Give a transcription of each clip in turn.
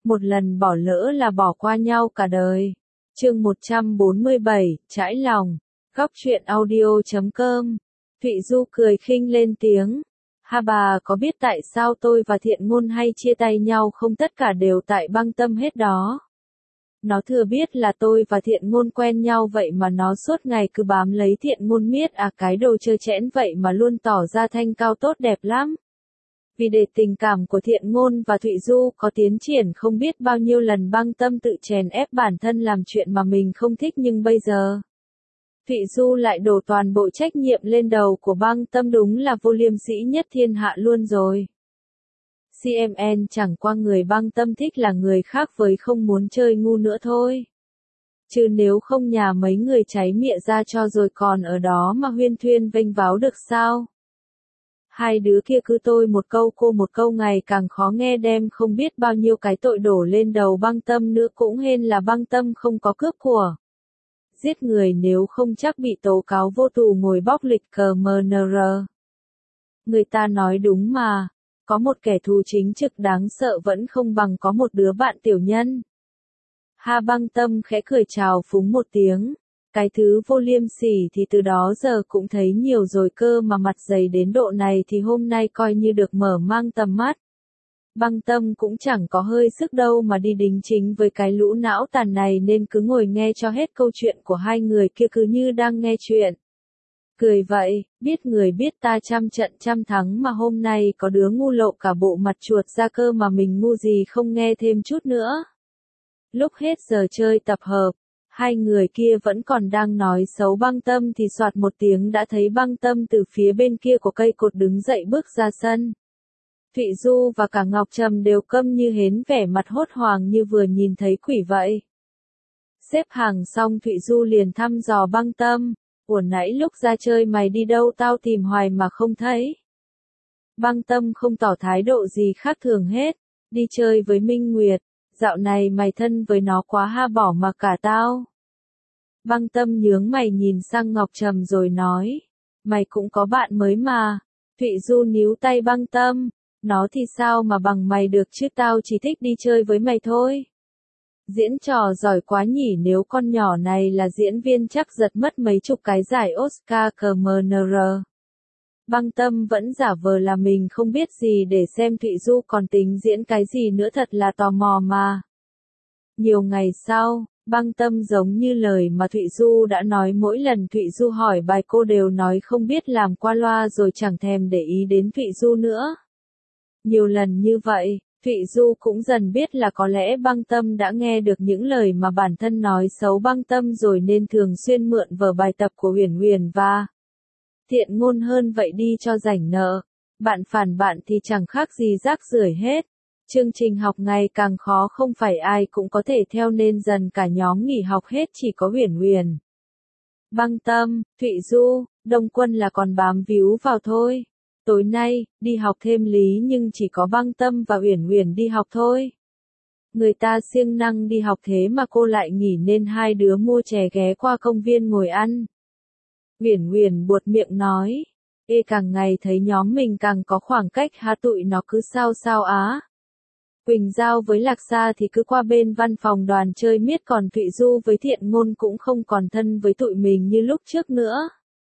một lần bỏ lỡ là bỏ qua nhau cả đời. Chương 147, Trãi lòng. Góc truyện audio.com. Thụy Du cười khinh lên tiếng. Ha, bà có biết tại sao tôi và Thiện Ngôn hay chia tay nhau không? Tất cả đều tại Băng Tâm hết đó. Nó thừa biết là tôi và Thiện Ngôn quen nhau vậy mà nó suốt ngày cứ bám lấy Thiện Ngôn miết cái đồ trơ trẽn vậy mà luôn tỏ ra thanh cao tốt đẹp lắm. Vì để tình cảm của Thiện Ngôn và Thụy Du có tiến triển, không biết bao nhiêu lần Băng Tâm tự chèn ép bản thân làm chuyện mà mình không thích, nhưng bây giờ Thụy Du lại đổ toàn bộ trách nhiệm lên đầu của Băng Tâm, đúng là vô liêm sỉ nhất thiên hạ luôn rồi. CMN chẳng qua người Băng Tâm thích là người khác với không muốn chơi ngu nữa thôi. Chứ nếu không nhà mấy người cháy mịa ra cho rồi còn ở đó mà huyên thuyên vênh váo được sao? Hai đứa kia cứ tôi một câu cô một câu, ngày càng khó nghe, đem không biết bao nhiêu cái tội đổ lên đầu Băng Tâm nữa. Cũng hên là Băng Tâm không có cướp của giết người, nếu không chắc bị tố cáo vô tù ngồi bóc lịch CMNR. Người ta nói đúng mà, có một kẻ thù chính trực đáng sợ vẫn không bằng có một đứa bạn tiểu nhân. Ha, Băng Tâm khẽ cười chào phúng một tiếng. Cái thứ vô liêm sỉ thì từ đó giờ cũng thấy nhiều rồi cơ, mà mặt dày đến độ này thì hôm nay coi như được mở mang tầm mắt. Băng Tâm cũng chẳng có hơi sức đâu mà đi đính chính với cái lũ não tàn này, nên cứ ngồi nghe cho hết câu chuyện của hai người kia, cứ như đang nghe chuyện cười vậy. Biết người biết ta trăm trận trăm thắng, mà hôm nay có đứa ngu lộ cả bộ mặt chuột ra cơ, mà mình ngu gì không nghe thêm chút nữa. Lúc hết giờ chơi tập hợp, hai người kia vẫn còn đang nói xấu Băng Tâm thì soạt một tiếng đã thấy Băng Tâm từ phía bên kia của cây cột đứng dậy bước ra sân. Thụy Du và cả Ngọc Trầm đều câm như hến, vẻ mặt hốt hoảng như vừa nhìn thấy quỷ vậy. Xếp hàng xong Thụy Du liền thăm dò Băng Tâm. Ủa, nãy lúc ra chơi mày đi đâu, tao tìm hoài mà không thấy. Băng Tâm không tỏ thái độ gì khác thường hết. Đi chơi với Minh Nguyệt. Dạo này mày thân với nó quá ha, bỏ mà cả tao. Băng Tâm nhướng mày nhìn sang Ngọc Trầm rồi nói. Mày cũng có bạn mới mà. Thụy Du níu tay Băng Tâm. Nó thì sao mà bằng mày được chứ, tao chỉ thích đi chơi với mày thôi. Diễn trò giỏi quá nhỉ, nếu con nhỏ này là diễn viên chắc giật mất mấy chục cái giải Oscar CMNR. Băng Tâm vẫn giả vờ là mình không biết gì để xem Thụy Du còn tính diễn cái gì nữa, thật là tò mò mà. Nhiều ngày sau, Băng Tâm giống như lời mà Thụy Du đã nói, mỗi lần Thụy Du hỏi bài cô đều nói không biết, làm qua loa rồi chẳng thèm để ý đến Thụy Du nữa. Nhiều lần như vậy, Thụy Du cũng dần biết là có lẽ Băng Tâm đã nghe được những lời mà bản thân nói xấu Băng Tâm rồi, nên thường xuyên mượn vở bài tập của Uyển Uyển và Thiện Ngôn hơn vậy đi cho rảnh nợ. Bạn phản bạn thì chẳng khác gì rác rưởi hết. Chương trình học ngày càng khó, không phải ai cũng có thể theo nên dần cả nhóm nghỉ học hết, chỉ có Uyển Uyển, Băng Tâm, Thụy Du, Đông Quân là còn bám víu vào thôi. Tối nay, đi học thêm lý nhưng chỉ có Băng Tâm và Uyển Uyển đi học thôi. Người ta siêng năng đi học thế mà cô lại nghỉ, nên hai đứa mua chè ghé qua công viên ngồi ăn. Uyển Uyển buột miệng nói. Ê, càng ngày thấy nhóm mình càng có khoảng cách ha, tụi nó cứ sao sao á. Quỳnh Giao với Lạc Sa thì cứ qua bên văn phòng đoàn chơi miết, còn Thụy Du với Thiện Ngôn cũng không còn thân với tụi mình như lúc trước nữa.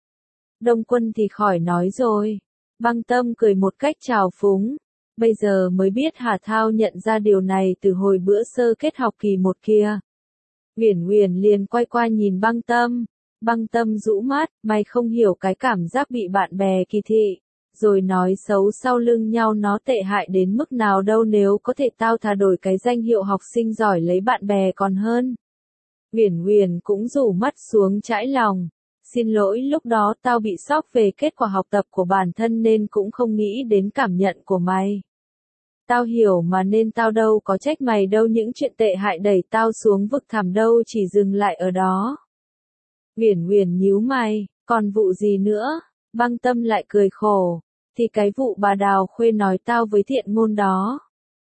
Đông Quân thì khỏi nói rồi. Băng Tâm cười một cách trào phúng. Bây giờ mới biết hả, thao nhận ra điều này từ hồi bữa sơ kết học kỳ 1 kia. Uyển Uyển liền quay qua nhìn Băng Tâm. Băng Tâm rũ mắt, mày không hiểu cái cảm giác bị bạn bè kỳ thị, rồi nói xấu sau lưng nhau nó tệ hại đến mức nào đâu, nếu có thể tao thà đổi cái danh hiệu học sinh giỏi lấy bạn bè còn hơn. Uyển Uyển cũng rủ mắt xuống Trãi lòng. Xin lỗi, lúc đó tao bị sốc về kết quả học tập của bản thân nên cũng không nghĩ đến cảm nhận của mày. Tao hiểu mà, nên tao đâu có trách mày đâu, những chuyện tệ hại đẩy tao xuống vực thẳm đâu chỉ dừng lại ở đó. Uyển Uyển nhíu mày, còn vụ gì nữa? Băng Tâm lại cười khổ. Thì cái vụ bà Đào Khuê nói tao với Thiện Ngôn đó.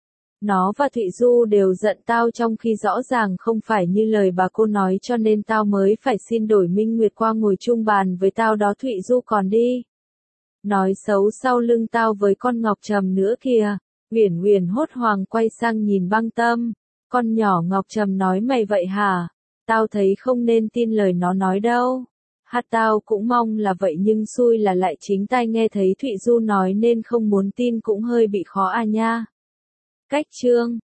Nó và Thụy Du đều giận tao, trong khi rõ ràng không phải như lời bà cô nói, cho nên tao mới phải xin đổi Minh Nguyệt qua ngồi chung bàn với tao đó. Thụy Du còn đi nói xấu sau lưng tao với con Ngọc Trầm nữa kìa. Uyển Uyển hốt hoảng quay sang nhìn Băng Tâm. Con nhỏ Ngọc Trầm nói mày vậy hả? Tao thấy không nên tin lời nó nói đâu. Tao cũng mong là vậy nhưng xui là lại chính tai nghe thấy Thụy Du nói nên không muốn tin cũng hơi bị khó à nha. Cách chương